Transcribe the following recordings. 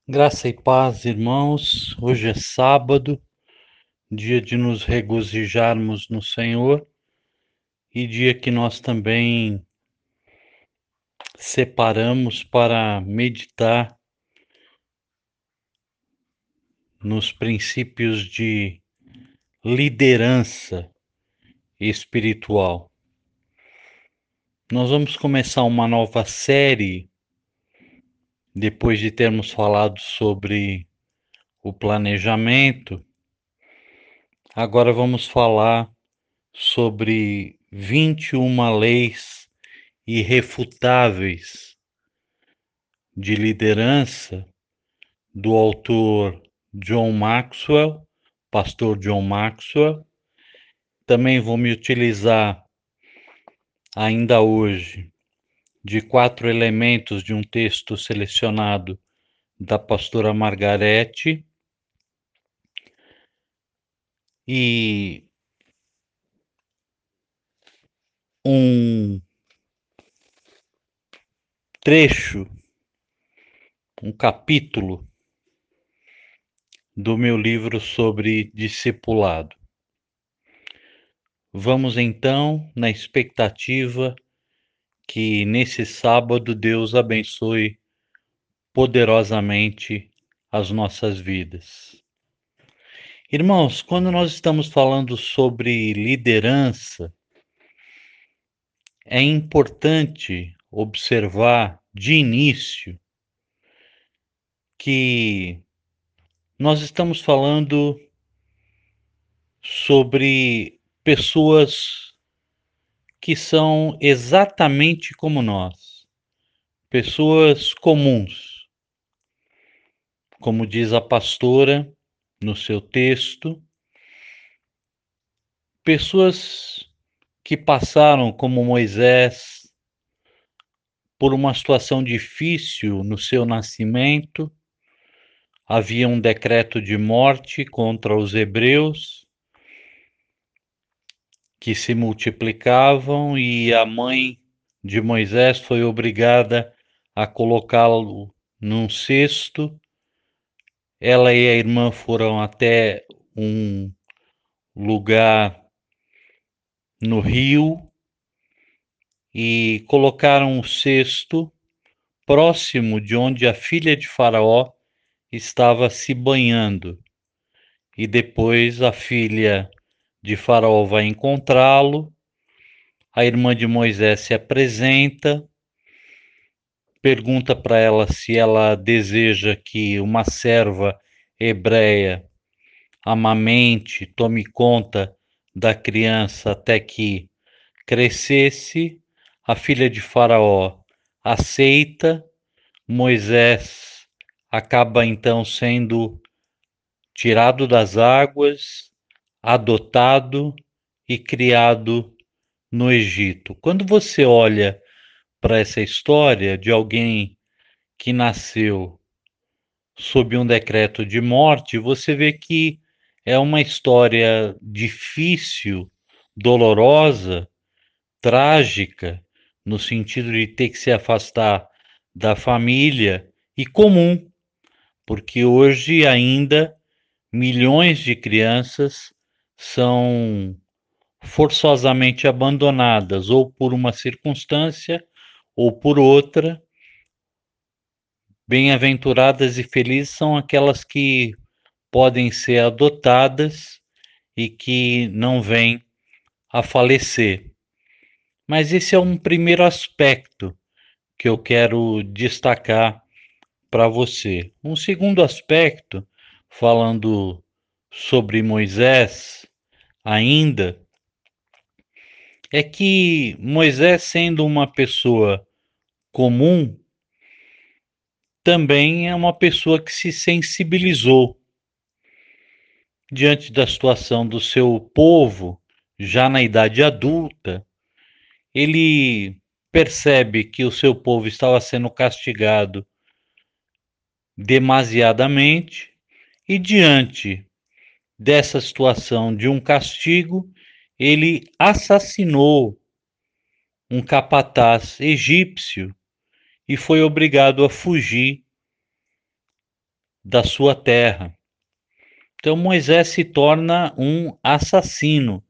Graça e paz, irmãos. Hoje é sábado, dia de nos regozijarmos no Senhor e dia que nós também separamos para meditar nos princípios de liderança espiritual. Nós vamos começar uma nova série depois de termos falado sobre o planejamento. Agora vamos falar sobre 21 leis irrefutáveis de liderança do autor John Maxwell, pastor John Maxwell. Também vou me utilizar ainda hoje de 4 elementos de um texto selecionado da pastora Margarete e um trecho, um capítulo do meu livro sobre discipulado. Vamos então na expectativa que nesse sábado Deus abençoe poderosamente as nossas vidas. Irmãos, quando nós estamos falando sobre liderança, é importante observar de início que nós estamos falando sobre pessoas que são exatamente como nós, pessoas comuns, como diz a pastora no seu texto, pessoas que passaram como Moisés por uma situação difícil no seu nascimento. Havia um decreto de morte contra os hebreus que se multiplicavam e a mãe de Moisés foi obrigada a colocá-lo num cesto. Ela e a irmã foram até um lugar no rio e colocaram o cesto próximo de onde a filha de Faraó estava se banhando. E depois a filha de Faraó vai encontrá-lo, a irmã de Moisés se apresenta, pergunta para ela se ela deseja que uma serva hebreia amamente, tome conta da criança até que crescesse. A filha de Faraó aceita. Moisés acaba então sendo tirado das águas, adotado e criado no Egito. Quando você olha para essa história de alguém que nasceu sob um decreto de morte, você vê que é uma história difícil, dolorosa, trágica, no sentido de ter que se afastar da família, e comum, porque hoje ainda milhões de crianças são forçosamente abandonadas, ou por uma circunstância ou por outra. Bem-aventuradas e felizes são aquelas que podem ser adotadas e que não vêm a falecer. Mas esse é um primeiro aspecto que eu quero destacar para você. Um segundo aspecto, falando sobre Moisés ainda, é que Moisés, sendo uma pessoa comum, também é uma pessoa que se sensibilizou diante da situação do seu povo, já na idade adulta. Ele percebe que o seu povo estava sendo castigado demasiadamente e, diante dessa situação de um castigo, ele assassinou um capataz egípcio e foi obrigado a fugir da sua terra. Então Moisés se torna um assassino.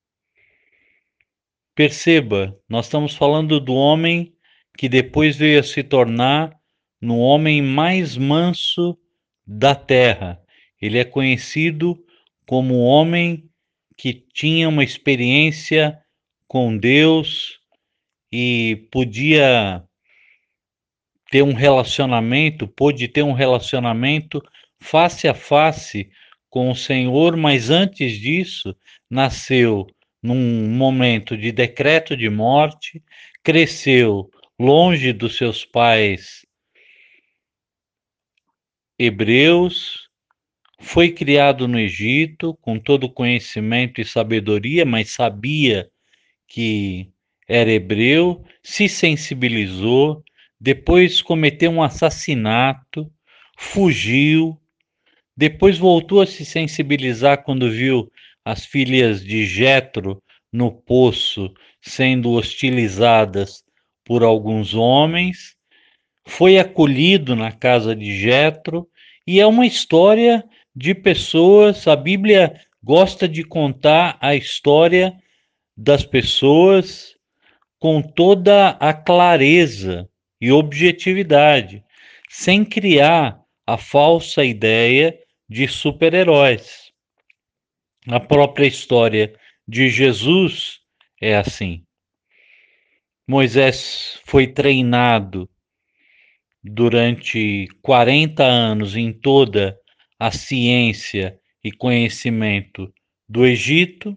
Perceba, nós estamos falando do homem que depois veio a se tornar no homem mais manso da terra. Ele é conhecido como o homem que tinha uma experiência com Deus e pôde ter um relacionamento face a face com o Senhor, mas antes disso, nasceu num momento de decreto de morte, cresceu longe dos seus pais hebreus, foi criado no Egito com todo conhecimento e sabedoria, mas sabia que era hebreu, se sensibilizou, depois cometeu um assassinato, fugiu, depois voltou a se sensibilizar quando viu as filhas de Jetro no poço sendo hostilizadas por alguns homens, foi acolhido na casa de Jetro, e é uma história de pessoas. A Bíblia gosta de contar a história das pessoas com toda a clareza e objetividade, sem criar a falsa ideia de super-heróis. A própria história de Jesus é assim. Moisés foi treinado durante 40 anos em toda a ciência e conhecimento do Egito.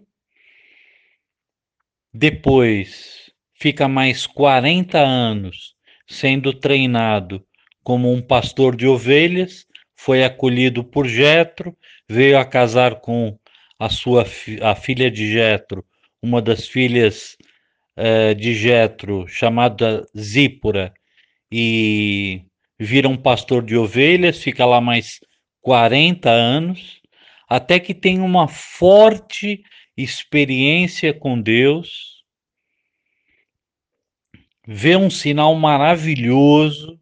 Depois fica mais 40 anos sendo treinado como um pastor de ovelhas, foi acolhido por Jetro, veio a casar com a filha de Jetro, uma das filhas de Jetro, chamada Zípora, e vira um pastor de ovelhas, fica lá mais 40 anos, até que tem uma forte experiência com Deus, vê um sinal maravilhoso,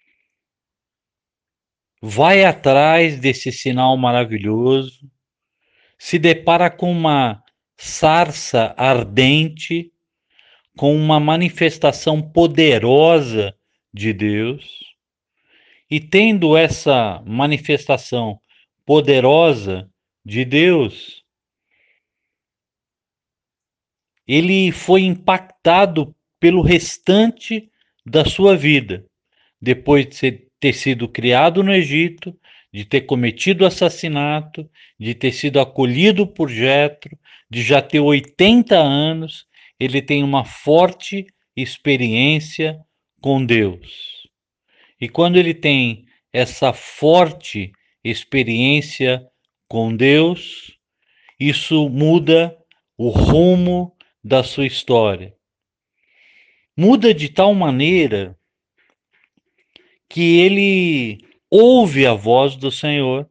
vai atrás desse sinal maravilhoso, se depara com uma sarça ardente, com uma manifestação poderosa de Deus, e tendo essa manifestação poderosa de Deus, ele foi impactado pelo restante da sua vida, depois de ter sido criado no Egito, de ter cometido assassinato, de ter sido acolhido por Jetro, de já ter 80 anos, ele tem uma forte experiência com Deus. E quando ele tem essa forte experiência com Deus, isso muda o rumo da sua história. Muda de tal maneira que ele ouve a voz do Senhor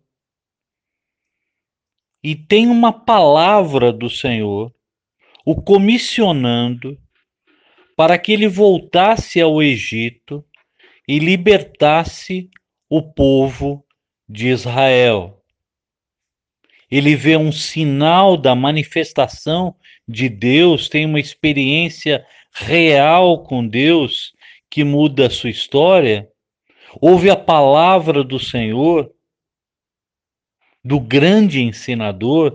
e tem uma palavra do Senhor o comissionando para que ele voltasse ao Egito e libertasse o povo de Israel. Ele vê um sinal da manifestação de Deus, tem uma experiência real com Deus que muda a sua história. Ouve a palavra do Senhor, do grande ensinador,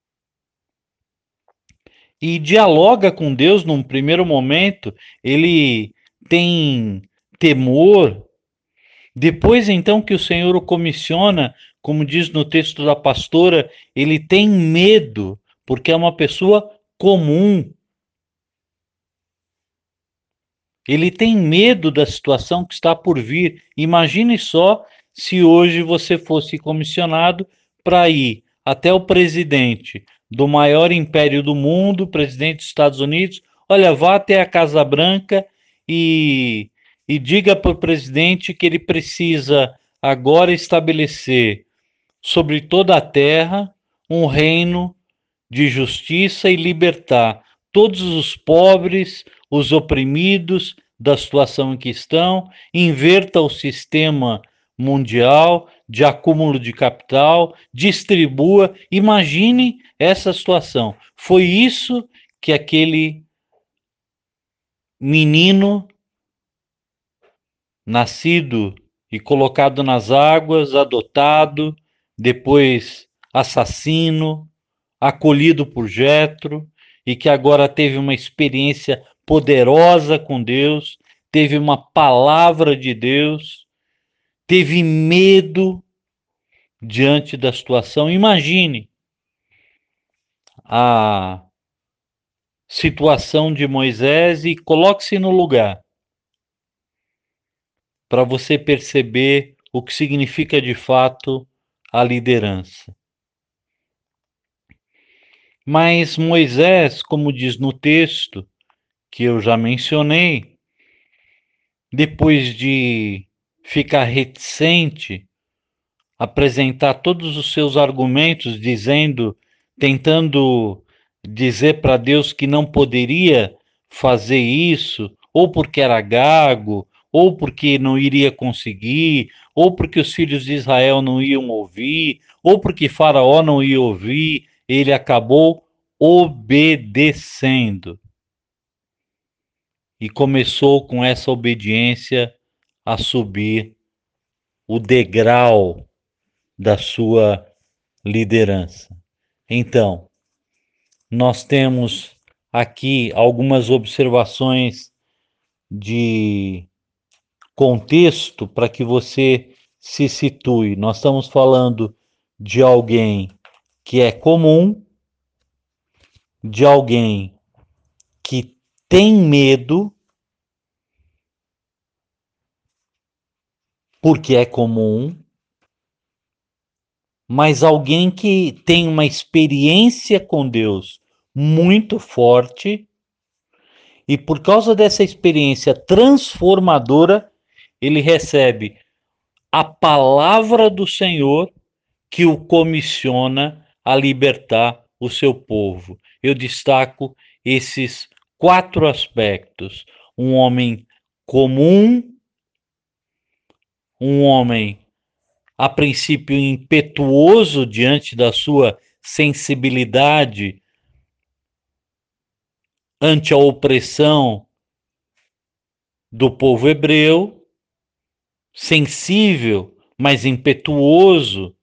e dialoga com Deus num primeiro momento. Ele tem temor. Depois, então, que o Senhor o comissiona, como diz no texto da pastora, ele tem medo, porque é uma pessoa comum. Ele tem medo da situação que está por vir. Imagine só se hoje você fosse comissionado para ir até o presidente do maior império do mundo, presidente dos Estados Unidos. Olha, vá até a Casa Branca e diga para o presidente que ele precisa agora estabelecer sobre toda a terra um reino de justiça e libertar todos os pobres, os oprimidos da situação em que estão, inverta o sistema mundial, de acúmulo de capital, distribua. Imagine essa situação. Foi isso que aquele menino nascido e colocado nas águas, adotado, depois assassino, acolhido por Jetro, e que agora teve uma experiência poderosa com Deus, teve uma palavra de Deus, teve medo diante da situação. Imagine a situação de Moisés e coloque-se no lugar para você perceber o que significa de fato a liderança. Mas Moisés, como diz no texto que eu já mencionei, depois de ficar reticente, apresentar todos os seus argumentos, tentando dizer para Deus que não poderia fazer isso, ou porque era gago, ou porque não iria conseguir, ou porque os filhos de Israel não iam ouvir, ou porque Faraó não ia ouvir, ele acabou obedecendo. E começou com essa obediência a subir o degrau da sua liderança. Então, nós temos aqui algumas observações de contexto para que você se situe. Nós estamos falando de alguém que é comum, de alguém que tem medo, porque é comum, mas alguém que tem uma experiência com Deus muito forte, e por causa dessa experiência transformadora, ele recebe a palavra do Senhor que o comissiona a libertar o seu povo. Eu destaco esses 4 aspectos: um homem comum, um homem a princípio impetuoso diante da sua sensibilidade ante a opressão do povo hebreu, sensível, mas impetuoso,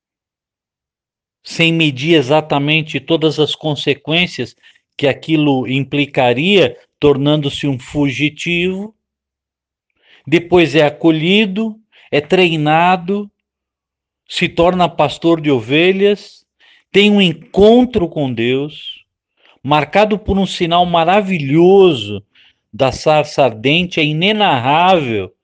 sem medir exatamente todas as consequências que aquilo implicaria, tornando-se um fugitivo. Depois é acolhido, é treinado, se torna pastor de ovelhas, tem um encontro com Deus, marcado por um sinal maravilhoso da sarça ardente, é inenarrável.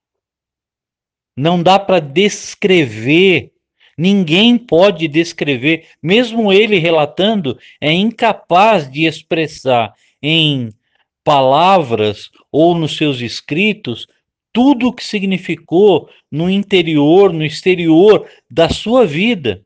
Não dá para descrever, ninguém pode descrever, mesmo ele relatando, é incapaz de expressar em palavras ou nos seus escritos tudo o que significou no interior, no exterior da sua vida.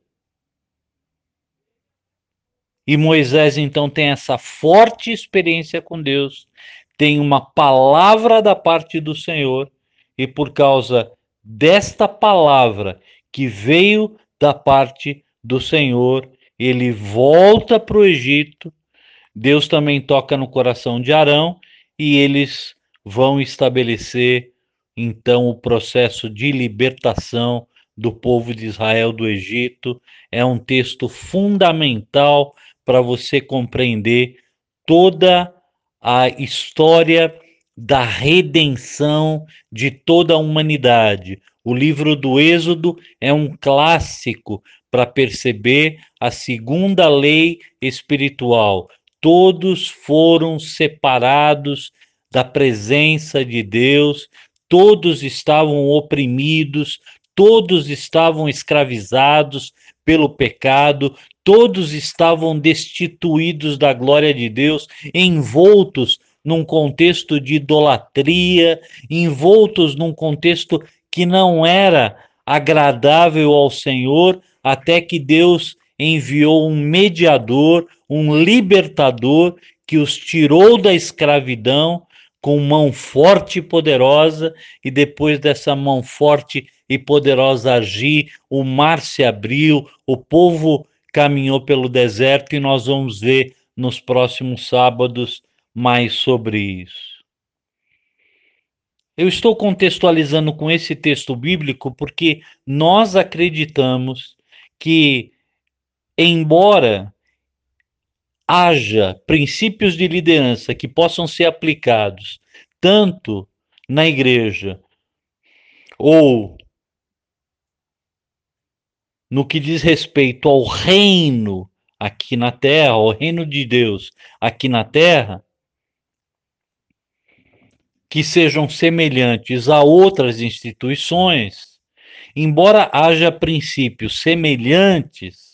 E Moisés então tem essa forte experiência com Deus, tem uma palavra da parte do Senhor, e por causa desta palavra que veio da parte do Senhor, ele volta para o Egito. Deus também toca no coração de Arão e eles vão estabelecer então o processo de libertação do povo de Israel do Egito. É um texto fundamental para você compreender toda a história da redenção de toda a humanidade. O livro do Êxodo é um clássico para perceber a segunda lei espiritual. Todos foram separados da presença de Deus, todos estavam oprimidos, todos estavam escravizados pelo pecado, todos estavam destituídos da glória de Deus, envoltos num contexto de idolatria, envoltos num contexto que não era agradável ao Senhor, até que Deus enviou um mediador, um libertador que os tirou da escravidão, com mão forte e poderosa, e depois dessa mão forte e poderosa agir, o mar se abriu, o povo caminhou pelo deserto, e nós vamos ver nos próximos sábados mais sobre isso. Eu estou contextualizando com esse texto bíblico porque nós acreditamos que, embora haja princípios de liderança que possam ser aplicados tanto na igreja ou no que diz respeito ao reino aqui na terra, ao reino de Deus aqui na terra, que sejam semelhantes a outras instituições, embora haja princípios semelhantes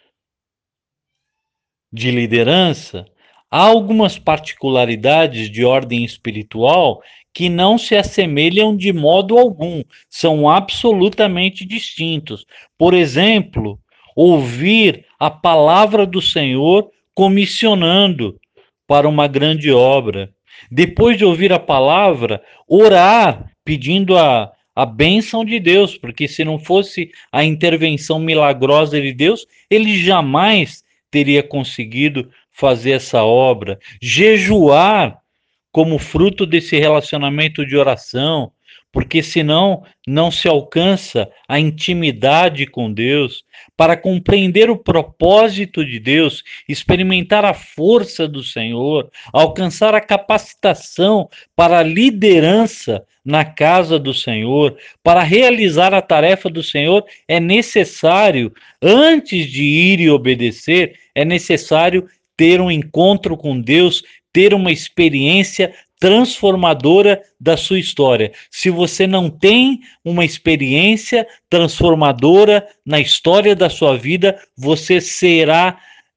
de liderança, há algumas particularidades de ordem espiritual que não se assemelham de modo algum, são absolutamente distintos. Por exemplo, ouvir a palavra do Senhor comissionando para uma grande obra. Depois de ouvir a palavra, orar pedindo a bênção de Deus, porque se não fosse a intervenção milagrosa de Deus, ele jamais teria conseguido fazer essa obra. Jejuar como fruto desse relacionamento de oração, porque senão não se alcança a intimidade com Deus, para compreender o propósito de Deus, experimentar a força do Senhor, alcançar a capacitação para a liderança na casa do Senhor, para realizar a tarefa do Senhor, é necessário, antes de ir e obedecer, é necessário ter um encontro com Deus, ter uma experiência transformadora da sua história. Se você não tem uma experiência transformadora na história da sua vida, você será,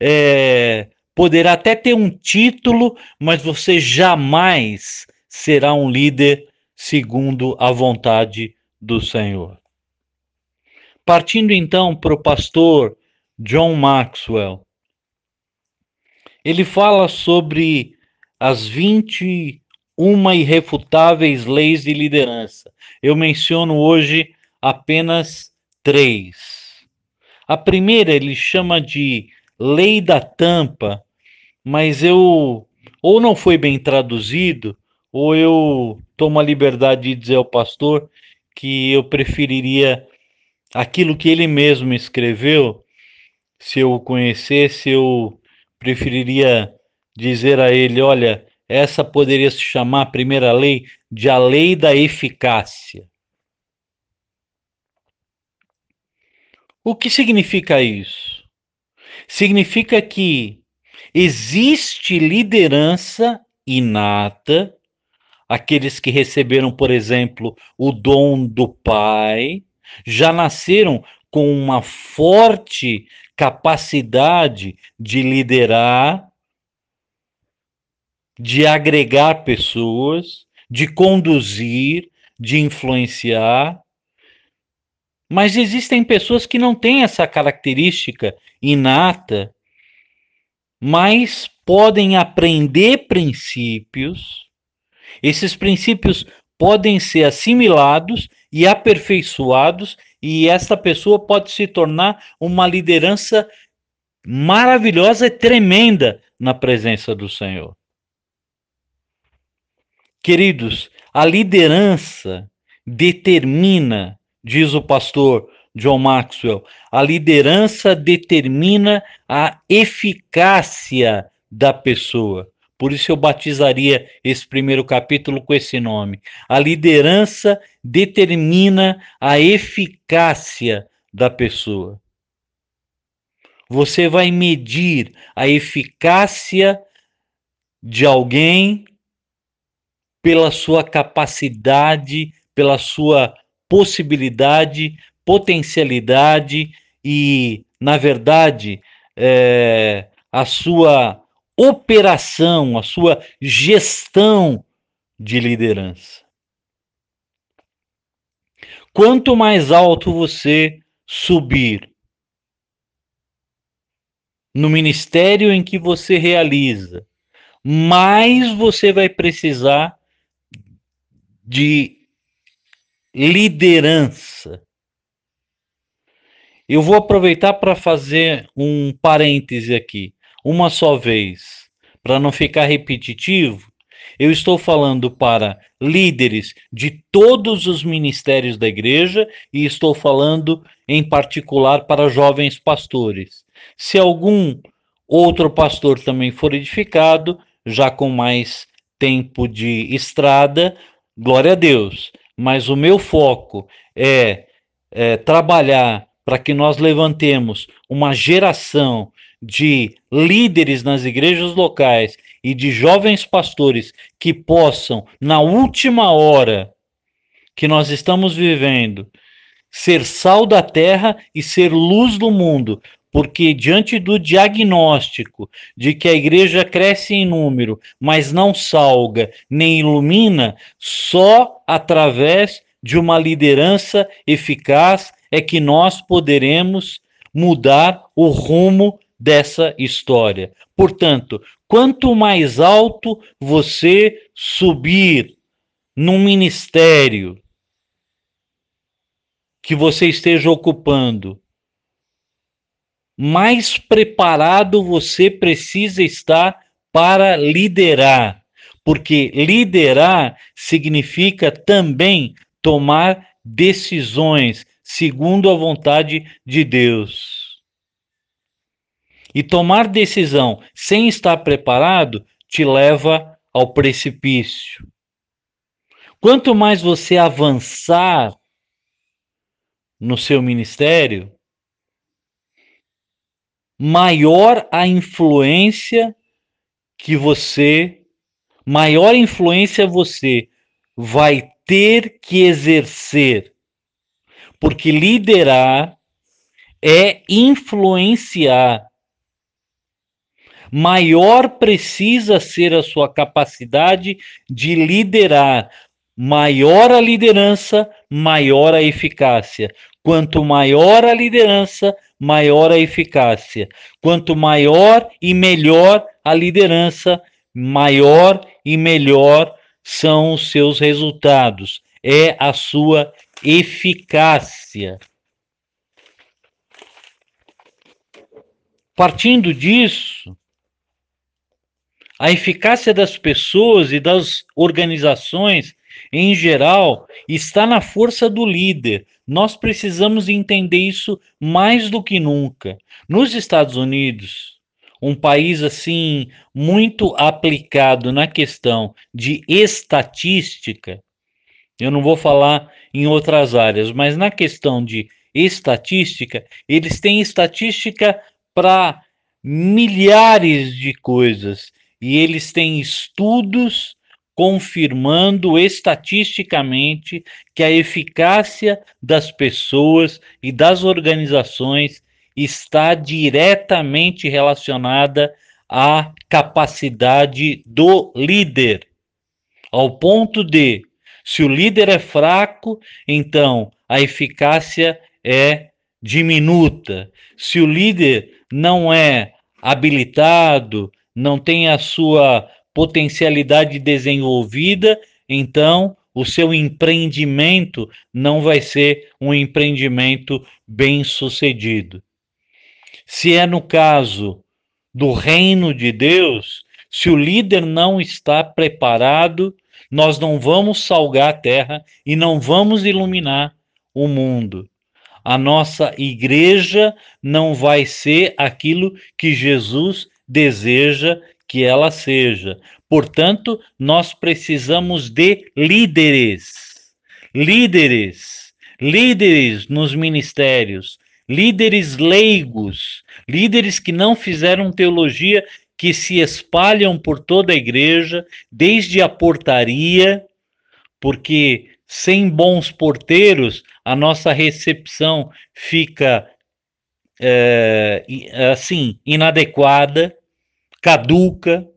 poderá até ter um título, mas você jamais será um líder segundo a vontade do Senhor. Partindo então para o pastor John Maxwell, ele fala sobre as 21 irrefutáveis leis de liderança. Eu menciono hoje apenas 3. A primeira ele chama de lei da tampa, mas ou não foi bem traduzido, ou eu tomo a liberdade de dizer ao pastor que eu preferiria aquilo que ele mesmo escreveu. Se eu o conhecesse, eu preferiria dizer a ele: olha, essa poderia se chamar, a primeira lei, de a lei da eficácia. O que significa isso? Significa que existe liderança inata, aqueles que receberam, por exemplo, o dom do Pai, já nasceram com uma forte capacidade de liderar, de agregar pessoas, de conduzir, de influenciar. Mas existem pessoas que não têm essa característica inata, mas podem aprender princípios. Esses princípios podem ser assimilados e aperfeiçoados, e essa pessoa pode se tornar uma liderança maravilhosa e tremenda na presença do Senhor. Queridos, a liderança determina, diz o pastor John Maxwell, a liderança determina a eficácia da pessoa. Por isso eu batizaria esse primeiro capítulo com esse nome. A liderança determina a eficácia da pessoa. Você vai medir a eficácia de alguém pela sua capacidade, pela sua possibilidade, potencialidade e, na verdade, a sua operação, a sua gestão de liderança. Quanto mais alto você subir no ministério em que você realiza, mais você vai precisar de liderança. Eu vou aproveitar para fazer um parêntese aqui, uma só vez, para não ficar repetitivo. Eu estou falando para líderes de todos os ministérios da igreja e estou falando em particular para jovens pastores. Se algum outro pastor também for edificado, já com mais tempo de estrada, glória a Deus. Mas o meu foco é trabalhar para que nós levantemos uma geração de líderes nas igrejas locais e de jovens pastores que possam, na última hora que nós estamos vivendo, ser sal da terra e ser luz do mundo, porque diante do diagnóstico de que a igreja cresce em número, mas não salga nem ilumina, só através de uma liderança eficaz é que nós poderemos mudar o rumo dessa história. Portanto, quanto mais alto você subir num ministério que você esteja ocupando, mais preparado você precisa estar para liderar, porque liderar significa também tomar decisões segundo a vontade de Deus. E tomar decisão sem estar preparado te leva ao precipício. Quanto mais você avançar no seu ministério, maior a influência maior influência você vai ter que exercer, porque liderar é influenciar. Maior precisa ser a sua capacidade de liderar. Maior a liderança, maior a eficácia. Quanto maior a liderança, maior a eficácia. Quanto maior e melhor a liderança, maior e melhor são os seus resultados. É a sua eficácia. Partindo disso, a eficácia das pessoas e das organizações, em geral, está na força do líder. Nós precisamos entender isso mais do que nunca. Nos Estados Unidos, um país assim muito aplicado na questão de estatística, eu não vou falar em outras áreas, mas na questão de estatística, eles têm estatística para milhares de coisas e eles têm estudos confirmando estatisticamente que a eficácia das pessoas e das organizações está diretamente relacionada à capacidade do líder, ao ponto de, se o líder é fraco, então a eficácia é diminuta. Se o líder não é habilitado, não tem a sua potencialidade desenvolvida, então o seu empreendimento não vai ser um empreendimento bem-sucedido. Se é no caso do reino de Deus, se o líder não está preparado, nós não vamos salgar a terra e não vamos iluminar o mundo. A nossa igreja não vai ser aquilo que Jesus deseja que ela seja. Portanto, nós precisamos de líderes. Líderes. Líderes nos ministérios. Líderes leigos. Líderes que não fizeram teologia, que se espalham por toda a igreja, desde a portaria, porque sem bons porteiros, a nossa recepção fica assim, inadequada, caduca,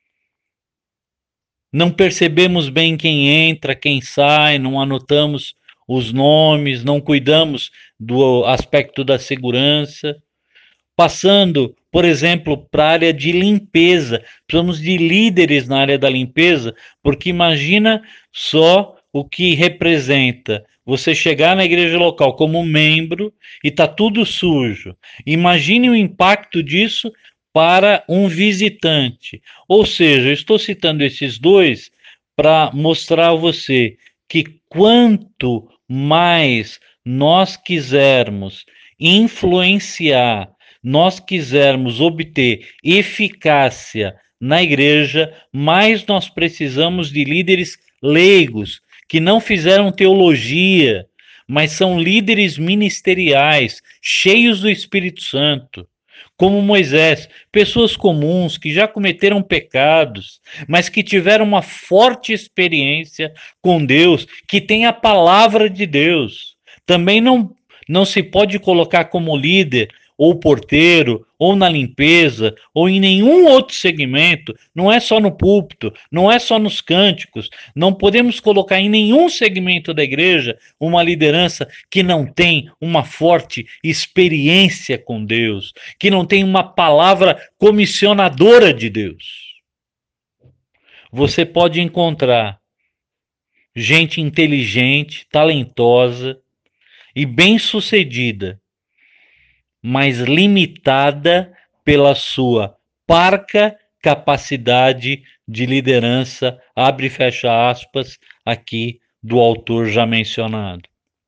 não percebemos bem quem entra, quem sai, não anotamos os nomes, não cuidamos do aspecto da segurança. Passando, por exemplo, para a área de limpeza, precisamos de líderes na área da limpeza, porque imagina só o que representa você chegar na igreja local como membro e tá tudo sujo. Imagine o impacto disso para um visitante. Ou seja, eu estou citando esses dois para mostrar a você que quanto mais nós quisermos influenciar, nós quisermos obter eficácia na igreja, mais nós precisamos de líderes leigos, que não fizeram teologia, mas são líderes ministeriais, cheios do Espírito Santo, como Moisés, pessoas comuns que já cometeram pecados, mas que tiveram uma forte experiência com Deus, que tem a palavra de Deus. Também não se pode colocar como líder ou porteiro, ou na limpeza, ou em nenhum outro segmento, não é só no púlpito, não é só nos cânticos, não podemos colocar em nenhum segmento da igreja uma liderança que não tem uma forte experiência com Deus, que não tem uma palavra comissionadora de Deus. Você pode encontrar gente inteligente, talentosa e bem-sucedida, mas limitada pela sua parca capacidade de liderança, abre e fecha aspas, aqui do autor já mencionado.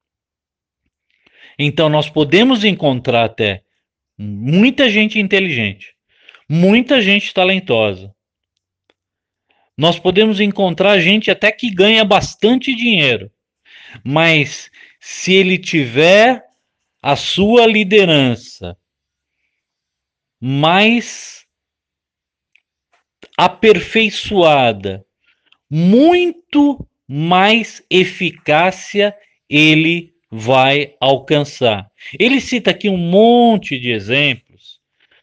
Então nós podemos encontrar até muita gente inteligente, muita gente talentosa. Nós podemos encontrar gente até que ganha bastante dinheiro, mas se ele tiver a sua liderança mais aperfeiçoada, muito mais eficácia ele vai alcançar. Ele cita aqui um monte de exemplos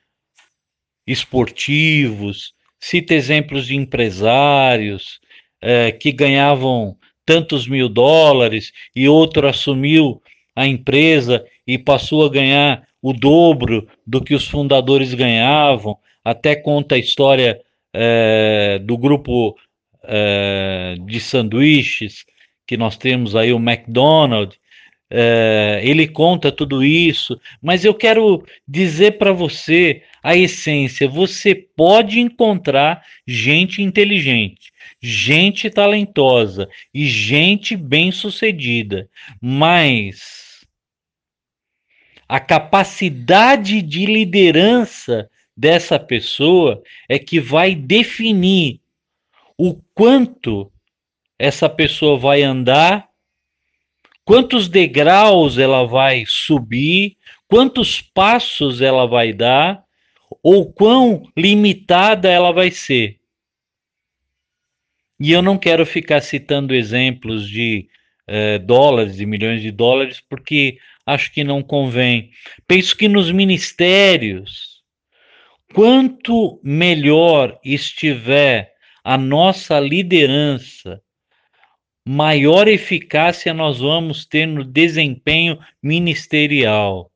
esportivos, cita exemplos de empresários que ganhavam tantos mil dólares e outro assumiu a empresa e passou a ganhar o dobro do que os fundadores ganhavam. Até conta a história do grupo de sanduíches que nós temos aí, o McDonald's. Ele conta tudo isso, mas eu quero dizer para você a essência. Você pode encontrar gente inteligente, gente talentosa e gente bem-sucedida, mas a capacidade de liderança dessa pessoa é que vai definir o quanto essa pessoa vai andar, quantos degraus ela vai subir, quantos passos ela vai dar, ou quão limitada ela vai ser. E eu não quero ficar citando exemplos de dólares, de milhões de dólares, porque acho que não convém. Penso que nos ministérios, quanto melhor estiver a nossa liderança, maior eficácia nós vamos ter no desempenho ministerial.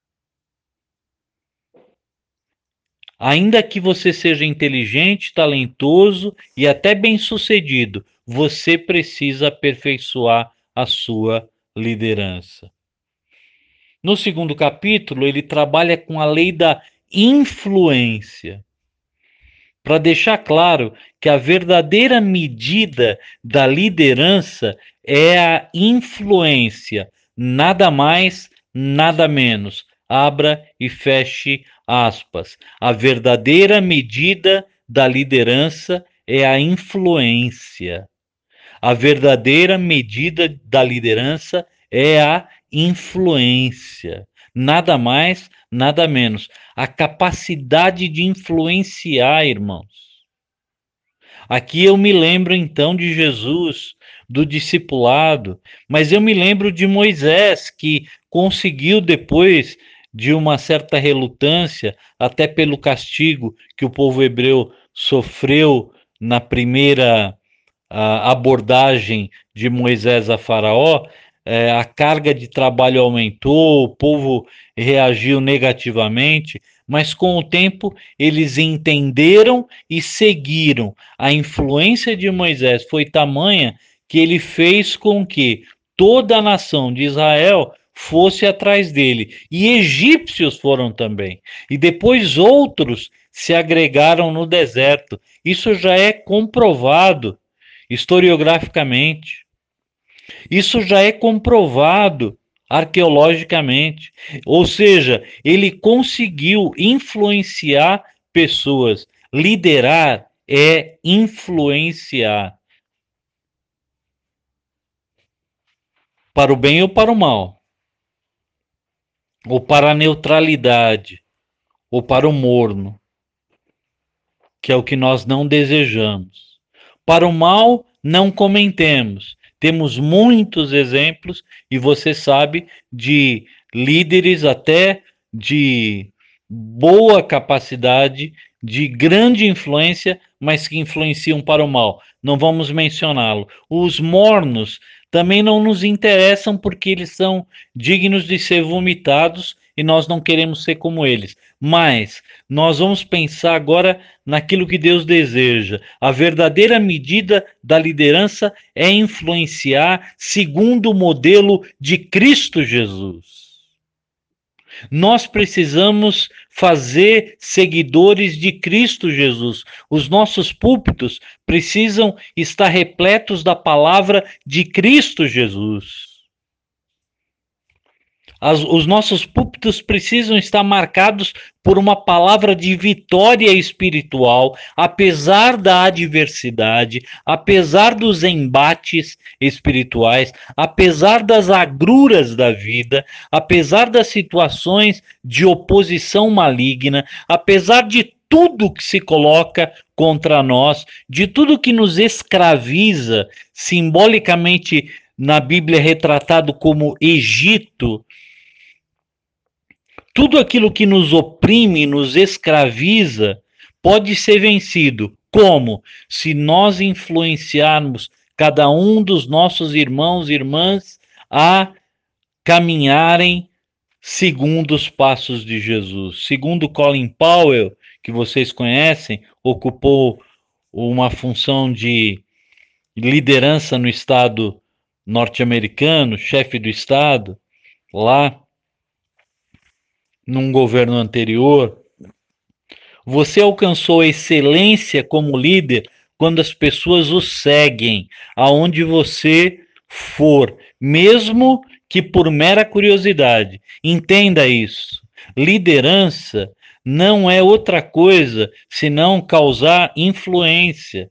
Ainda que você seja inteligente, talentoso e até bem-sucedido, você precisa aperfeiçoar a sua liderança. No segundo capítulo, ele trabalha com a lei da influência, para deixar claro que a verdadeira medida da liderança é a influência, nada mais, nada menos. Abra e feche aspas. A verdadeira medida da liderança é a influência. A verdadeira medida da liderança é a influência. Nada mais, nada menos. A capacidade de influenciar, irmãos. Aqui eu me lembro então de Jesus, do discipulado, mas eu me lembro de Moisés, que conseguiu depois de uma certa relutância, até pelo castigo que o povo hebreu sofreu na primeira abordagem de Moisés a Faraó, a carga de trabalho aumentou, o povo reagiu negativamente, mas com o tempo eles entenderam e seguiram. A influência de Moisés foi tamanha que ele fez com que toda a nação de Israel fosse atrás dele. E egípcios foram também. E depois outros se agregaram no deserto. Isso já é comprovado historiograficamente. Isso já é comprovado arqueologicamente. Ou seja, ele conseguiu influenciar pessoas. Liderar é influenciar. Para o bem ou para o mal. Ou para a neutralidade. Ou para o morno. Que é o que nós não desejamos. Para o mal, não comentemos. Temos muitos exemplos, e você sabe, de líderes até de boa capacidade, de grande influência, mas que influenciam para o mal. Não vamos mencioná-lo. Os mornos também não nos interessam porque eles são dignos de ser vomitados e nós não queremos ser como eles. Mas nós vamos pensar agora naquilo que Deus deseja. A verdadeira medida da liderança é influenciar segundo o modelo de Cristo Jesus. Nós precisamos fazer seguidores de Cristo Jesus. Os nossos púlpitos precisam estar repletos da palavra de Cristo Jesus. Os nossos púlpitos precisam estar marcados por uma palavra de vitória espiritual, apesar da adversidade, apesar dos embates espirituais, apesar das agruras da vida, apesar das situações de oposição maligna, apesar de tudo que se coloca contra nós, de tudo que nos escraviza, simbolicamente na Bíblia retratado como Egito. Tudo aquilo que nos oprime, nos escraviza, pode ser vencido. Como? Se nós influenciarmos cada um dos nossos irmãos e irmãs a caminharem segundo os passos de Jesus. Segundo Colin Powell, que vocês conhecem, ocupou uma função de liderança no estado norte-americano, chefe do estado, lá num governo anterior. Você alcançou excelência como líder quando as pessoas o seguem aonde você for, mesmo que por mera curiosidade. Entenda isso. Liderança não é outra coisa senão causar influência.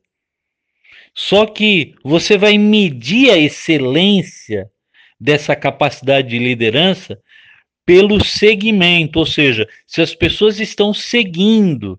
Só que você vai medir a excelência dessa capacidade de liderança pelo segmento, ou seja, se as pessoas estão seguindo,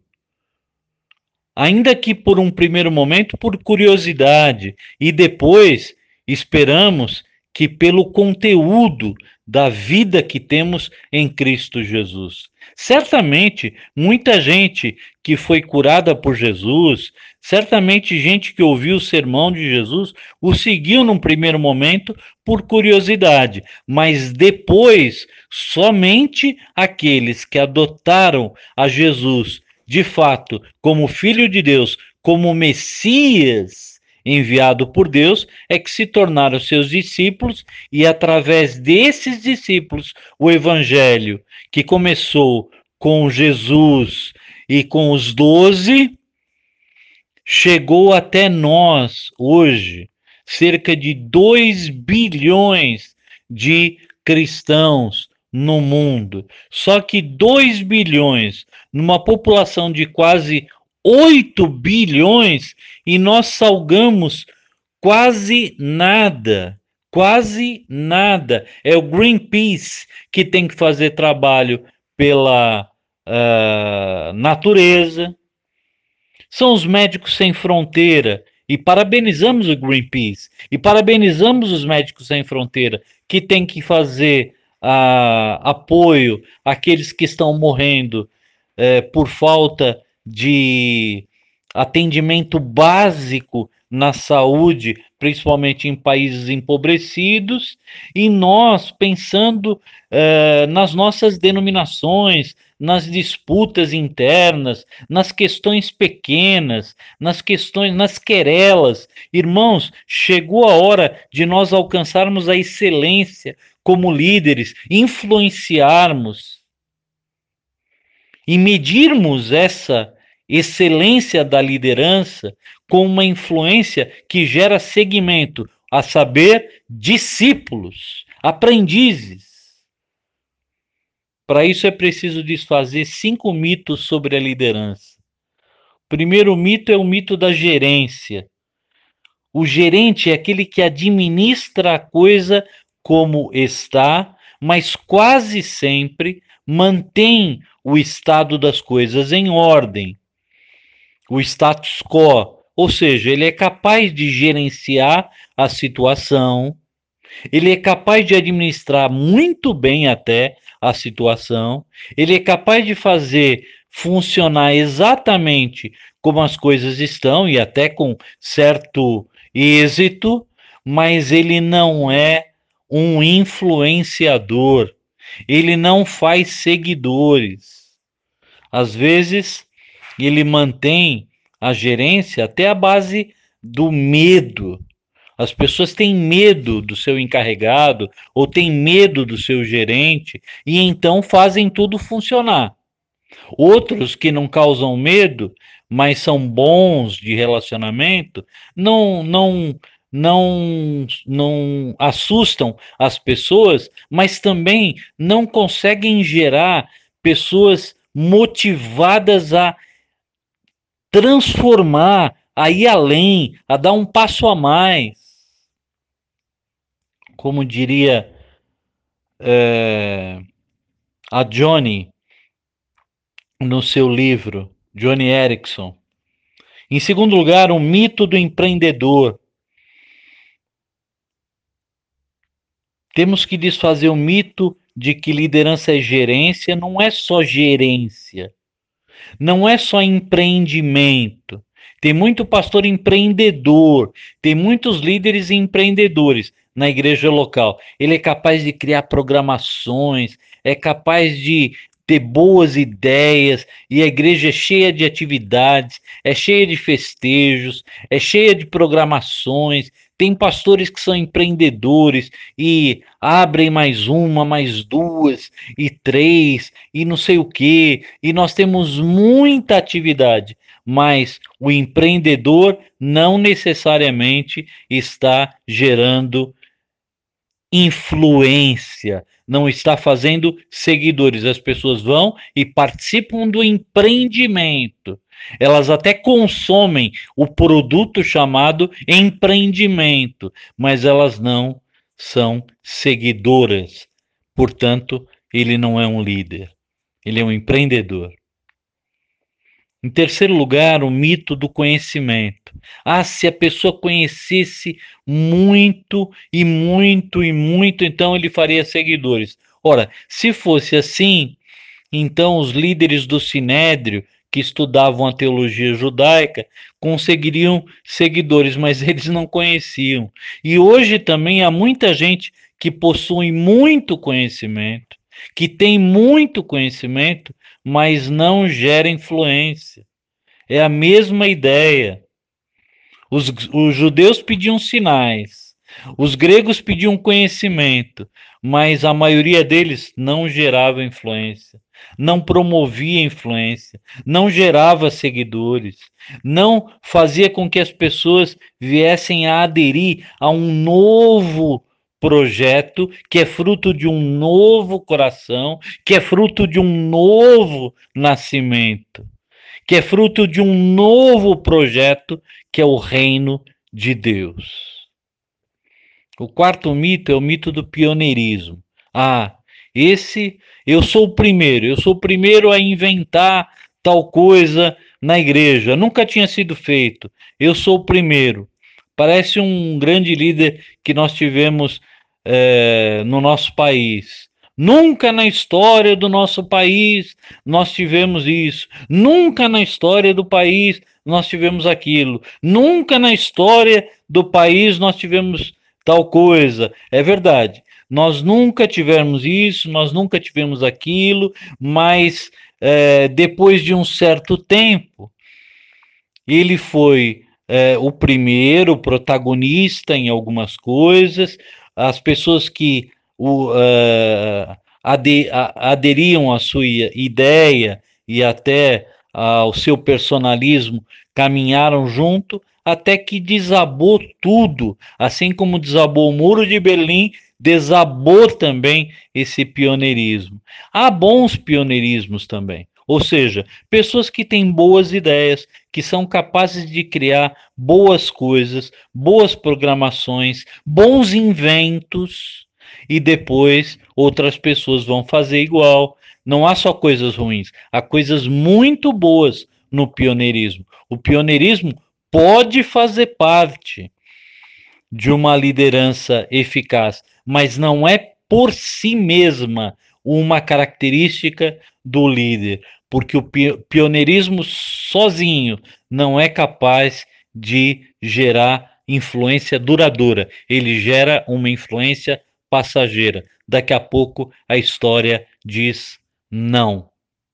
ainda que por um primeiro momento por curiosidade, e depois esperamos que pelo conteúdo da vida que temos em Cristo Jesus. Certamente, muita gente que foi curada por Jesus, certamente gente que ouviu o sermão de Jesus, o seguiu num primeiro momento por curiosidade, mas depois, somente aqueles que adotaram a Jesus, de fato, como Filho de Deus, como Messias enviado por Deus, é que se tornaram seus discípulos, e através desses discípulos, o Evangelho, que começou com Jesus e com os 12, chegou até nós hoje, cerca de 2 bilhões de cristãos no mundo. Só que 2 bilhões numa população de quase 8 bilhões, e nós salgamos quase nada. Quase nada. É o Greenpeace que tem que fazer trabalho pela natureza. São os Médicos Sem Fronteira, e parabenizamos o Greenpeace, e parabenizamos os Médicos Sem Fronteira, que tem que fazer apoio àqueles que estão morrendo por falta de atendimento básico na saúde, principalmente em países empobrecidos, e nós pensando nas nossas denominações, nas disputas internas, nas questões pequenas, nas querelas. Irmãos, chegou a hora de nós alcançarmos a excelência como líderes, influenciarmos e medirmos essa excelência da liderança com uma influência que gera seguimento, a saber, discípulos, aprendizes. Para isso é preciso desfazer 5 mitos sobre a liderança. O primeiro mito é o mito da gerência. O gerente é aquele que administra a coisa como está, mas quase sempre mantém o estado das coisas em ordem, o status quo, ou seja, ele é capaz de gerenciar a situação, ele é capaz de administrar muito bem até a situação, ele é capaz de fazer funcionar exatamente como as coisas estão e até com certo êxito, mas ele não é um influenciador, ele não faz seguidores. Às vezes, ele mantém a gerência até a base do medo. As pessoas têm medo do seu encarregado ou têm medo do seu gerente e então fazem tudo funcionar. Outros que não causam medo, mas são bons de relacionamento, não assustam as pessoas, mas também não conseguem gerar pessoas motivadas a transformar, a ir além, a dar um passo a mais. Como diria a Johnny no seu livro, Johnny Erickson. Em segundo lugar, o mito do empreendedor. Temos que desfazer o mito de que liderança é gerência, não é só gerência, não é só empreendimento. Tem muito pastor empreendedor, tem muitos líderes empreendedores na igreja local. Ele é capaz de criar programações, é capaz de ter boas ideias, e a igreja é cheia de atividades, é cheia de festejos, é cheia de programações. Tem pastores que são empreendedores e abrem mais uma, mais duas e três e não sei o quê. E nós temos muita atividade, mas o empreendedor não necessariamente está gerando influência, não está fazendo seguidores. As pessoas vão e participam do empreendimento. Elas até consomem o produto chamado empreendimento, mas elas não são seguidoras. Portanto, ele não é um líder, ele é um empreendedor. Em terceiro lugar, o mito do conhecimento. Ah, se a pessoa conhecesse muito e muito e muito, então ele faria seguidores. Ora, se fosse assim, então os líderes do Sinédrio, que estudavam a teologia judaica, conseguiriam seguidores, mas eles não conheciam. E hoje também há muita gente que possui muito conhecimento, que tem muito conhecimento, mas não gera influência. É a mesma ideia. Os judeus pediam sinais, os gregos pediam conhecimento, mas a maioria deles não gerava influência, não promovia influência, não gerava seguidores, não fazia com que as pessoas viessem a aderir a um novo projeto que é fruto de um novo coração, que é fruto de um novo nascimento, que é fruto de um novo projeto, que é o reino de Deus. O quarto mito é o mito do pioneirismo. Ah, eu sou o primeiro a inventar tal coisa na igreja, nunca tinha sido feito, eu sou o primeiro. Parece um grande líder que nós tivemos no nosso país. Nunca na história do nosso país nós tivemos isso. Nunca na história do país nós tivemos aquilo. Nunca na história do país nós tivemos tal coisa. É verdade. Nós nunca tivemos isso, nós nunca tivemos aquilo, mas depois de um certo tempo, ele foi o primeiro protagonista em algumas coisas, as pessoas que aderiam à sua ideia e até ao seu personalismo caminharam junto, até que desabou tudo, assim como desabou o Muro de Berlim, desabou também esse pioneirismo. Há bons pioneirismos também, ou seja, pessoas que têm boas ideias, que são capazes de criar boas coisas, boas programações, bons inventos, e depois outras pessoas vão fazer igual. Não há só coisas ruins, há coisas muito boas no pioneirismo. O pioneirismo pode fazer parte de uma liderança eficaz, mas não é por si mesma uma característica do líder, porque o pioneirismo sozinho não é capaz de gerar influência duradoura, ele gera uma influência passageira. Daqui a pouco a história diz não.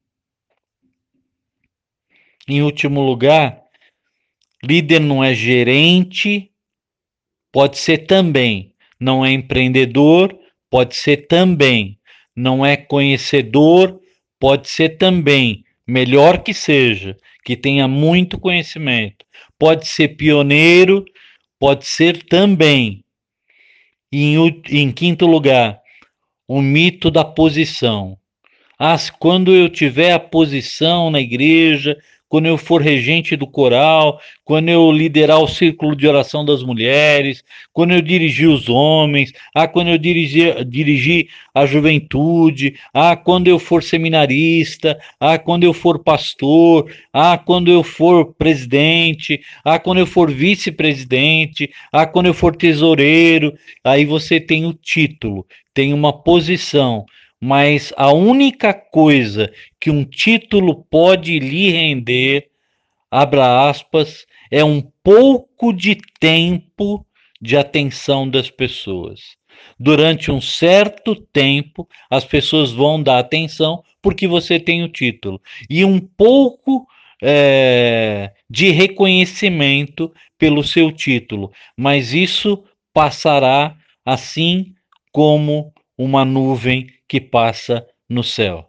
Em último lugar, líder não é gerente, pode ser também. Não é empreendedor, pode ser também. Não é conhecedor, pode ser também. Melhor que seja, que tenha muito conhecimento. Pode ser pioneiro, pode ser também. E em quinto lugar, o mito da posição. Quando eu tiver a posição na igreja, quando eu for regente do coral, quando eu liderar o círculo de oração das mulheres, quando eu dirigir os homens, quando eu dirigir a juventude, quando eu for seminarista, quando eu for pastor, quando eu for presidente, quando eu for vice-presidente, quando eu for tesoureiro, aí você tem o título, tem uma posição. Mas a única coisa que um título pode lhe render, abra aspas, é um pouco de tempo de atenção das pessoas. Durante um certo tempo, as pessoas vão dar atenção porque você tem o título. E um pouco de reconhecimento pelo seu título. Mas isso passará assim como uma nuvem que passa no céu.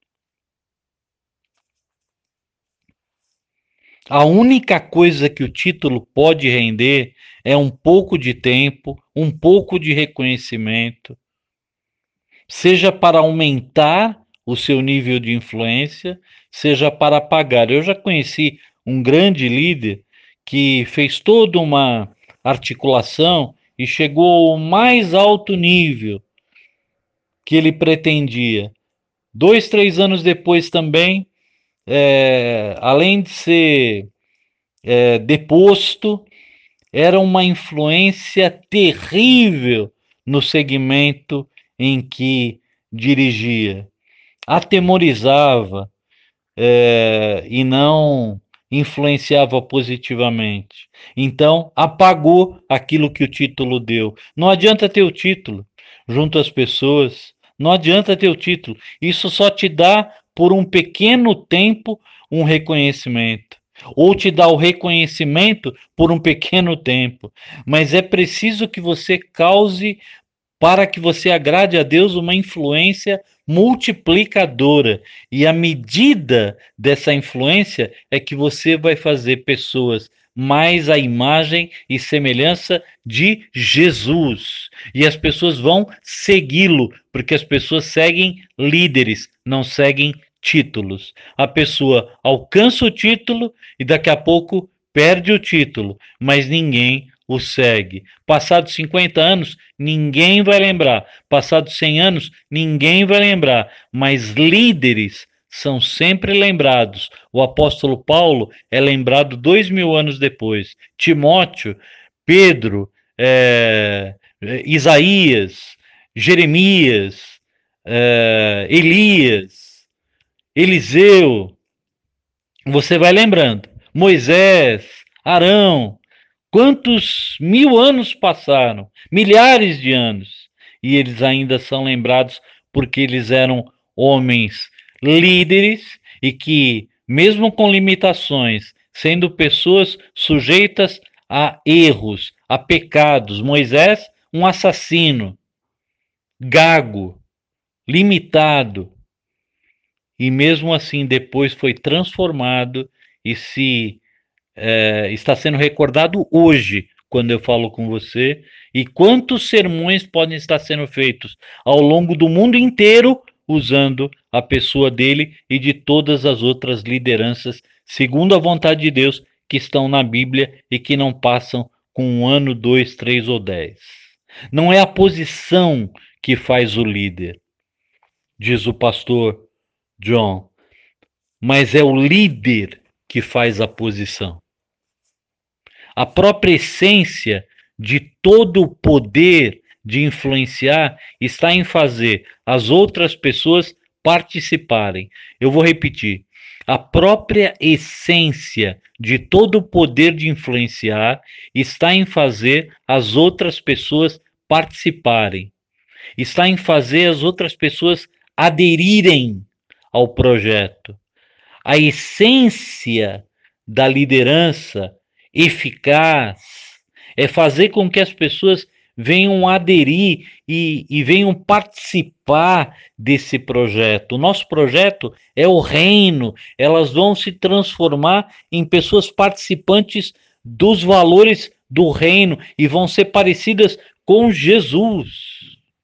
A única coisa que o título pode render é um pouco de tempo, um pouco de reconhecimento, seja para aumentar o seu nível de influência, seja para apagar. Eu já conheci um grande líder que fez toda uma articulação e chegou ao mais alto nível que ele pretendia. 2, 3 anos depois também, além de ser deposto, era uma influência terrível no segmento em que dirigia. Atemorizava e não influenciava positivamente. Então, apagou aquilo que o título deu. Não adianta ter o título junto às pessoas, não adianta ter o título. Isso só te dá, por um pequeno tempo, um reconhecimento. Ou te dá o reconhecimento por um pequeno tempo. Mas é preciso que você cause, para que você agrade a Deus, uma influência multiplicadora. E a medida dessa influência é que você vai fazer pessoas mais à imagem e semelhança de Jesus. E as pessoas vão segui-lo, porque as pessoas seguem líderes, não seguem títulos. A pessoa alcança o título e daqui a pouco perde o título, mas ninguém o segue. Passados 50 anos, ninguém vai lembrar. Passados 100 anos, ninguém vai lembrar. Mas líderes são sempre lembrados. O apóstolo Paulo é lembrado 2000 anos depois. Timóteo, Pedro, Isaías, Jeremias, Elias, Eliseu. Você vai lembrando. Moisés, Arão. Quantos 1000 anos passaram? Milhares de anos. E eles ainda são lembrados porque eles eram homens líderes e que, mesmo com limitações, sendo pessoas sujeitas a erros, a pecados, Moisés, um assassino, gago, limitado, e mesmo assim depois foi transformado e está sendo recordado hoje, quando eu falo com você, e quantos sermões podem estar sendo feitos ao longo do mundo inteiro usando a pessoa dele e de todas as outras lideranças, segundo a vontade de Deus, que estão na Bíblia e que não passam com 1 ano, 2, 3 ou 10. Não é a posição que faz o líder, diz o pastor John, mas é o líder que faz a posição. A própria essência de todo o poder de influenciar está em fazer as outras pessoas participarem. Eu vou repetir. A própria essência de todo o poder de influenciar está em fazer as outras pessoas participarem. Está em fazer as outras pessoas aderirem ao projeto. A essência da liderança eficaz é fazer com que as pessoas venham aderir e venham participar desse projeto. O nosso projeto é o reino, elas vão se transformar em pessoas participantes dos valores do reino e vão ser parecidas com Jesus.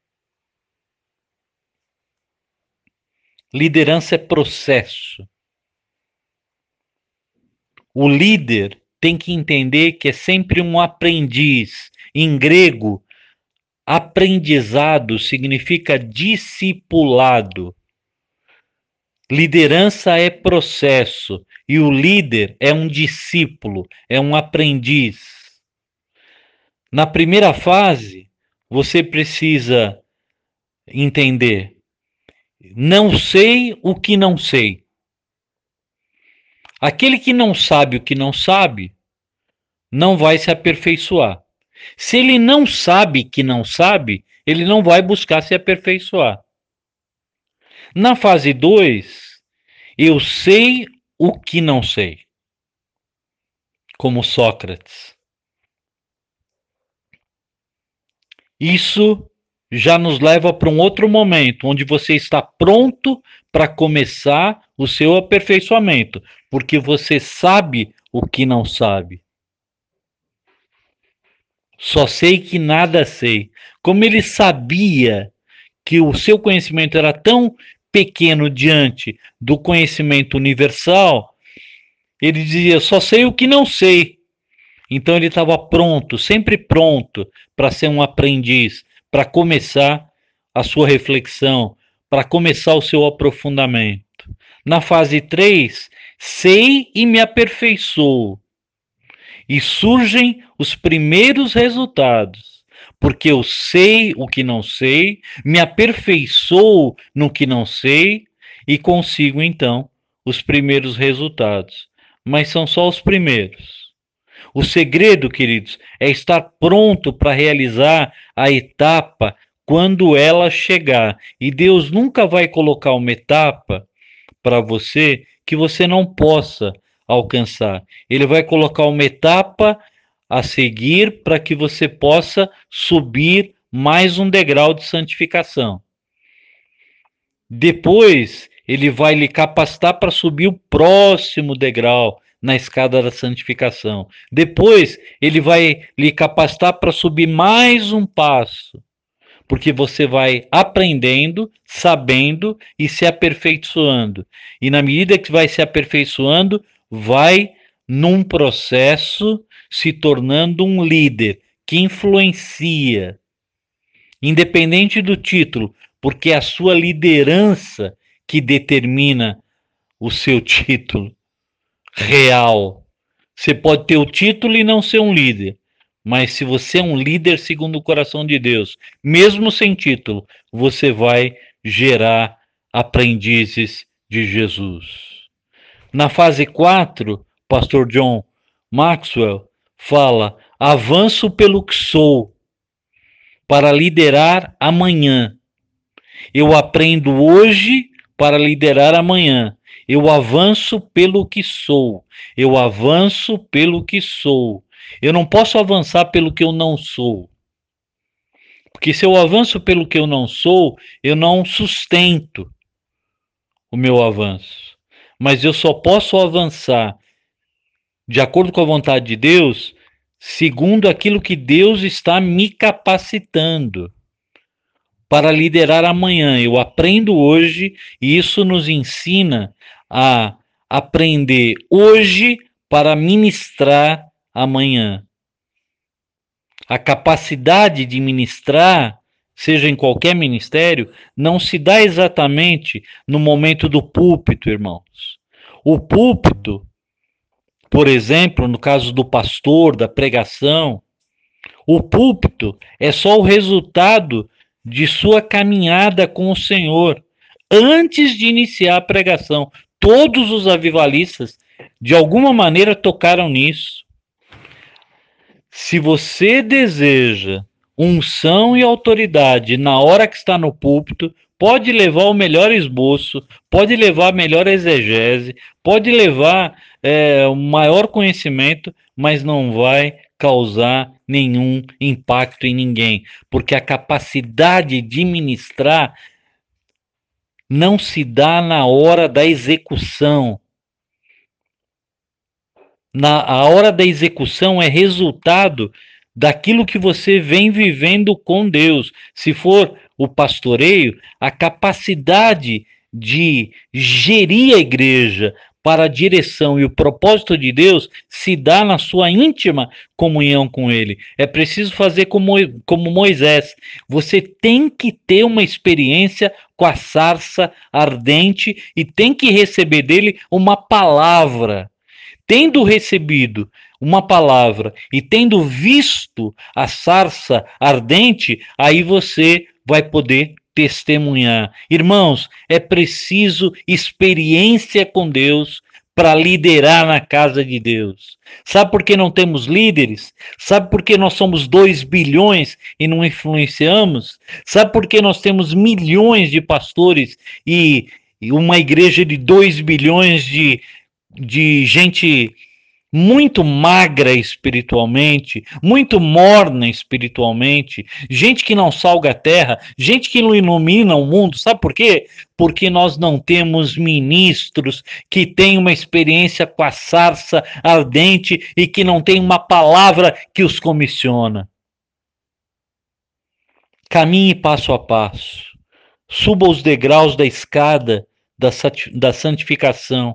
Liderança é processo. O líder tem que entender que é sempre um aprendiz. Em grego, aprendizado significa discipulado. Liderança é processo e o líder é um discípulo, é um aprendiz. Na primeira fase, você precisa entender: não sei o que não sei. Aquele que não sabe o que não sabe, não vai se aperfeiçoar. Se ele não sabe que não sabe, ele não vai buscar se aperfeiçoar. Na fase 2, eu sei o que não sei. Como Sócrates. Isso já nos leva para um outro momento, onde você está pronto para começar o seu aperfeiçoamento, porque você sabe o que não sabe. Só sei que nada sei. Como ele sabia que o seu conhecimento era tão pequeno diante do conhecimento universal, ele dizia: só sei o que não sei. Então ele estava pronto, sempre pronto para ser um aprendiz, para começar a sua reflexão, para começar o seu aprofundamento. Na fase 3, sei e me aperfeiçoo. E surgem os primeiros resultados, porque eu sei o que não sei, me aperfeiçoo no que não sei e consigo então os primeiros resultados. Mas são só os primeiros. O segredo, queridos, é estar pronto para realizar a etapa quando ela chegar. E Deus nunca vai colocar uma etapa para você que você não possa alcançar. Ele vai colocar uma etapa a seguir para que você possa subir mais um degrau de santificação. Depois, ele vai lhe capacitar para subir o próximo degrau na escada da santificação. Depois, ele vai lhe capacitar para subir mais um passo, porque você vai aprendendo, sabendo e se aperfeiçoando. E na medida que vai se aperfeiçoando, vai num processo se tornando um líder que influencia, independente do título, porque é a sua liderança que determina o seu título real. Você pode ter o título e não ser um líder, mas se você é um líder segundo o coração de Deus, mesmo sem título, você vai gerar aprendizes de Jesus. Na fase 4, pastor John Maxwell fala: avanço pelo que sou, para liderar amanhã. Eu aprendo hoje para liderar amanhã. Eu avanço pelo que sou. Eu avanço pelo que sou. Eu não posso avançar pelo que eu não sou. Porque se eu avanço pelo que eu não sou, eu não sustento o meu avanço. Mas eu só posso avançar de acordo com a vontade de Deus, segundo aquilo que Deus está me capacitando para liderar amanhã. Eu aprendo hoje e isso nos ensina a aprender hoje para ministrar amanhã. A capacidade de ministrar, seja em qualquer ministério, não se dá exatamente no momento do púlpito, irmãos. O púlpito, por exemplo, no caso do pastor, da pregação, o púlpito é só o resultado de sua caminhada com o Senhor antes de iniciar a pregação. Todos os avivalistas, de alguma maneira, tocaram nisso. Se você deseja unção e autoridade na hora que está no púlpito, pode levar o melhor esboço, pode levar a melhor exegese, pode levar o maior conhecimento, mas não vai causar nenhum impacto em ninguém, porque a capacidade de ministrar não se dá na hora da execução. A hora da execução é resultado daquilo que você vem vivendo com Deus. Se for o pastoreio, a capacidade de gerir a igreja para a direção e o propósito de Deus se dá na sua íntima comunhão com Ele. É preciso fazer como Moisés. Você tem que ter uma experiência com a sarça ardente e tem que receber dele uma palavra. Tendo recebido uma palavra e tendo visto a sarça ardente, aí você vai poder testemunhar. Irmãos, é preciso experiência com Deus para liderar na casa de Deus. Sabe por que não temos líderes? Sabe por que nós somos 2 bilhões e não influenciamos? Sabe por que nós temos milhões de pastores e uma igreja de 2 bilhões de gente muito magra espiritualmente, muito morna espiritualmente, gente que não salga a terra, gente que não ilumina o mundo. Sabe por quê? Porque nós não temos ministros que têm uma experiência com a sarça ardente e que não tem uma palavra que os comissiona. Caminhe passo a passo. Suba os degraus da escada da santificação.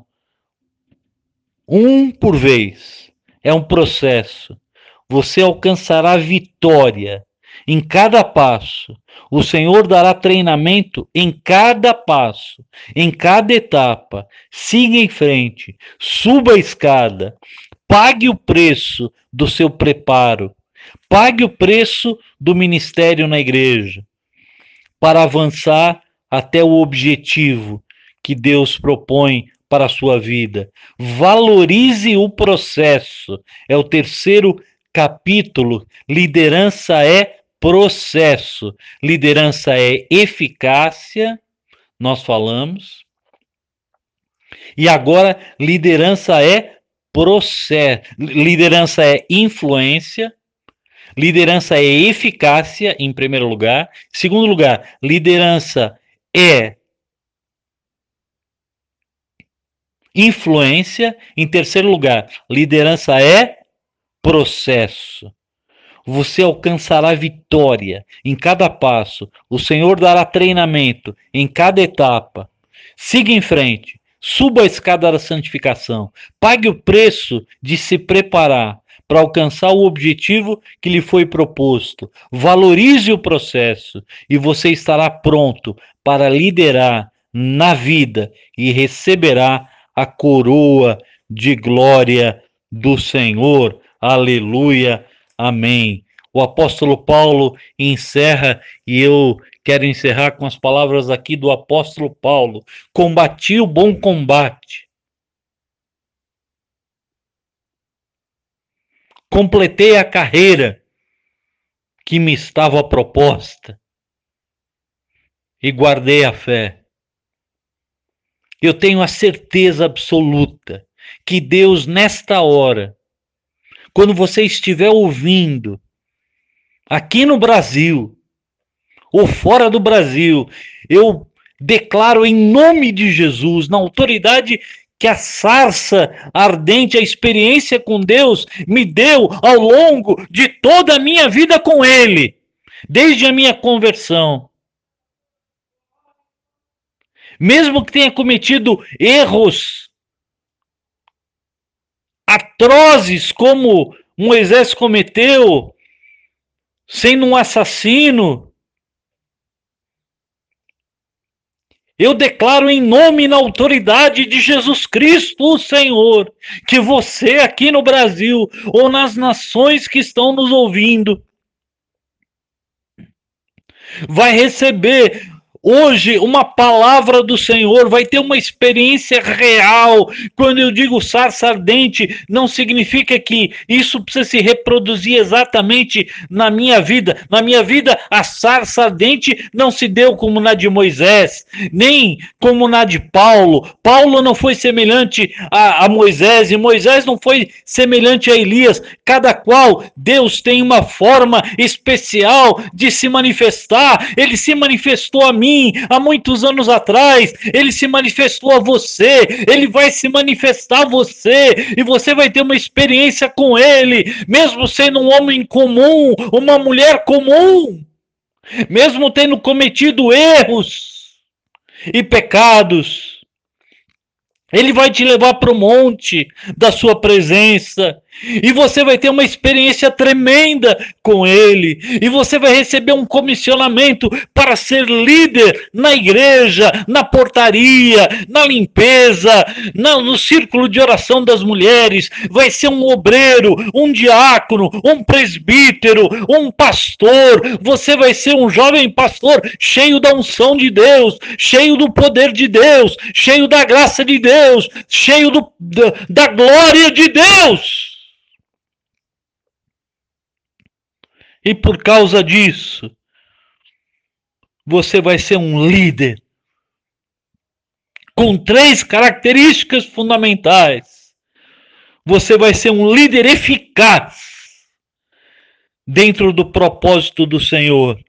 Um por vez. É um processo. Você alcançará vitória em cada passo. O Senhor dará treinamento em cada passo, em cada etapa. Siga em frente, suba a escada, pague o preço do seu preparo, pague o preço do ministério na igreja, para avançar até o objetivo que Deus propõe para a sua vida. Valorize o processo. É o terceiro capítulo. Liderança é processo. Liderança é eficácia, nós falamos. E agora, liderança é processo. Liderança é influência. Liderança é eficácia, em primeiro lugar. Em segundo lugar, liderança é influência. Em terceiro lugar, liderança é processo. Você alcançará vitória em cada passo. O Senhor dará treinamento em cada etapa. Siga em frente. Suba a escada da santificação. Pague o preço de se preparar para alcançar o objetivo que lhe foi proposto. Valorize o processo e você estará pronto para liderar na vida e receberá a coroa de glória do Senhor. Aleluia. Amém. O apóstolo Paulo encerra, e eu quero encerrar com as palavras aqui do apóstolo Paulo: combati o bom combate, completei a carreira que me estava proposta e guardei a fé. Eu tenho a certeza absoluta que Deus, nesta hora, quando você estiver ouvindo, aqui no Brasil ou fora do Brasil, eu declaro em nome de Jesus, na autoridade que a sarça ardente, a experiência com Deus me deu ao longo de toda a minha vida com Ele, desde a minha conversão. Mesmo que tenha cometido erros atrozes como Moisés cometeu, sendo um assassino, eu declaro em nome e na autoridade de Jesus Cristo, o Senhor, que você aqui no Brasil ou nas nações que estão nos ouvindo vai receber hoje uma palavra do Senhor, vai ter uma experiência real. Quando eu digo sarça ardente, não significa que isso precisa se reproduzir exatamente na minha vida. Na minha vida, a sarça ardente não se deu como na de Moisés, nem como na de Paulo. Paulo não foi semelhante a Moisés, e Moisés não foi semelhante a Elias. Cada qual, Deus tem uma forma especial de se manifestar. Ele se manifestou a mim há muitos anos atrás, ele se manifestou a você, ele vai se manifestar a você, e você vai ter uma experiência com ele, mesmo sendo um homem comum, uma mulher comum, mesmo tendo cometido erros e pecados. Ele vai te levar para o monte da sua presença. E você vai ter uma experiência tremenda com ele. E você vai receber um comissionamento para ser líder na igreja, na portaria, na limpeza, no círculo de oração das mulheres. Vai ser um obreiro, um diácono, um presbítero, um pastor. Você vai ser um jovem pastor cheio da unção de Deus, cheio do poder de Deus, cheio da graça de Deus, cheio da glória de Deus. E por causa disso, você vai ser um líder com 3 características fundamentais. Você vai ser um líder eficaz dentro do propósito do Senhor.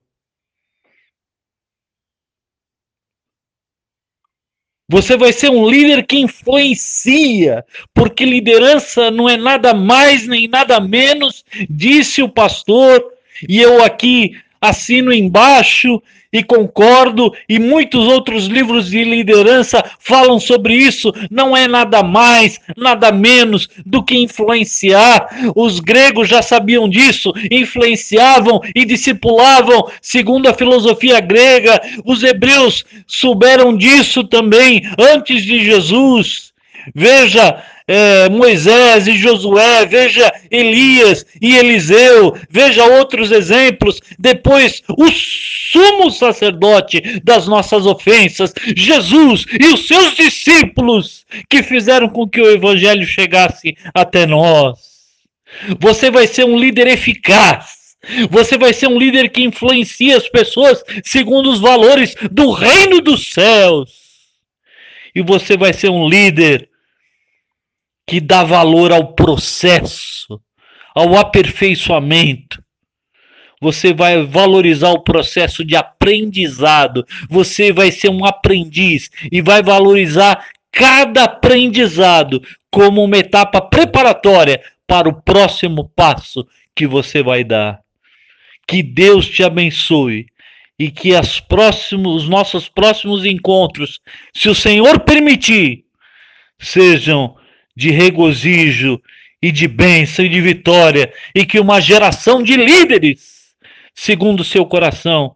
Você vai ser um líder que influencia, porque liderança não é nada mais nem nada menos, disse o pastor, e eu aqui assino embaixo e concordo, e muitos outros livros de liderança falam sobre isso. Não é nada mais, nada menos do que influenciar. Os gregos já sabiam disso, influenciavam e discipulavam segundo a filosofia grega. Os hebreus souberam disso também antes de Jesus. Veja Moisés e Josué, veja Elias e Eliseu, veja outros exemplos. Depois, o sumo sacerdote das nossas ofensas, Jesus e os seus discípulos, que fizeram com que o evangelho chegasse até nós. Você vai ser um líder eficaz. Você vai ser um líder que influencia as pessoas segundo os valores do reino dos céus. E você vai ser um líder que dá valor ao processo, ao aperfeiçoamento. Você vai valorizar o processo de aprendizado. Você vai ser um aprendiz e vai valorizar cada aprendizado como uma etapa preparatória para o próximo passo que você vai dar. Que Deus te abençoe e que os nossos próximos encontros, se o Senhor permitir, sejam de regozijo e de bênção e de vitória, e que uma geração de líderes, segundo o seu coração,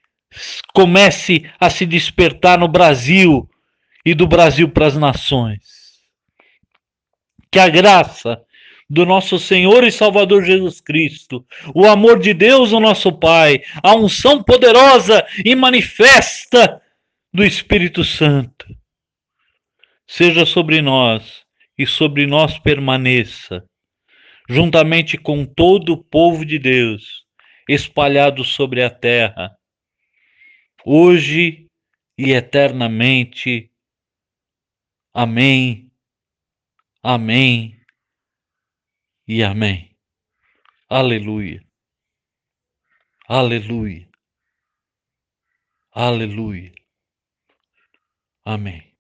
comece a se despertar no Brasil e do Brasil para as nações. Que a graça do nosso Senhor e Salvador Jesus Cristo, o amor de Deus, o nosso Pai, a unção poderosa e manifesta do Espírito Santo, seja sobre nós e sobre nós permaneça, juntamente com todo o povo de Deus, espalhado sobre a terra, hoje e eternamente. Amém, amém e amém. Aleluia, aleluia, aleluia. Amém.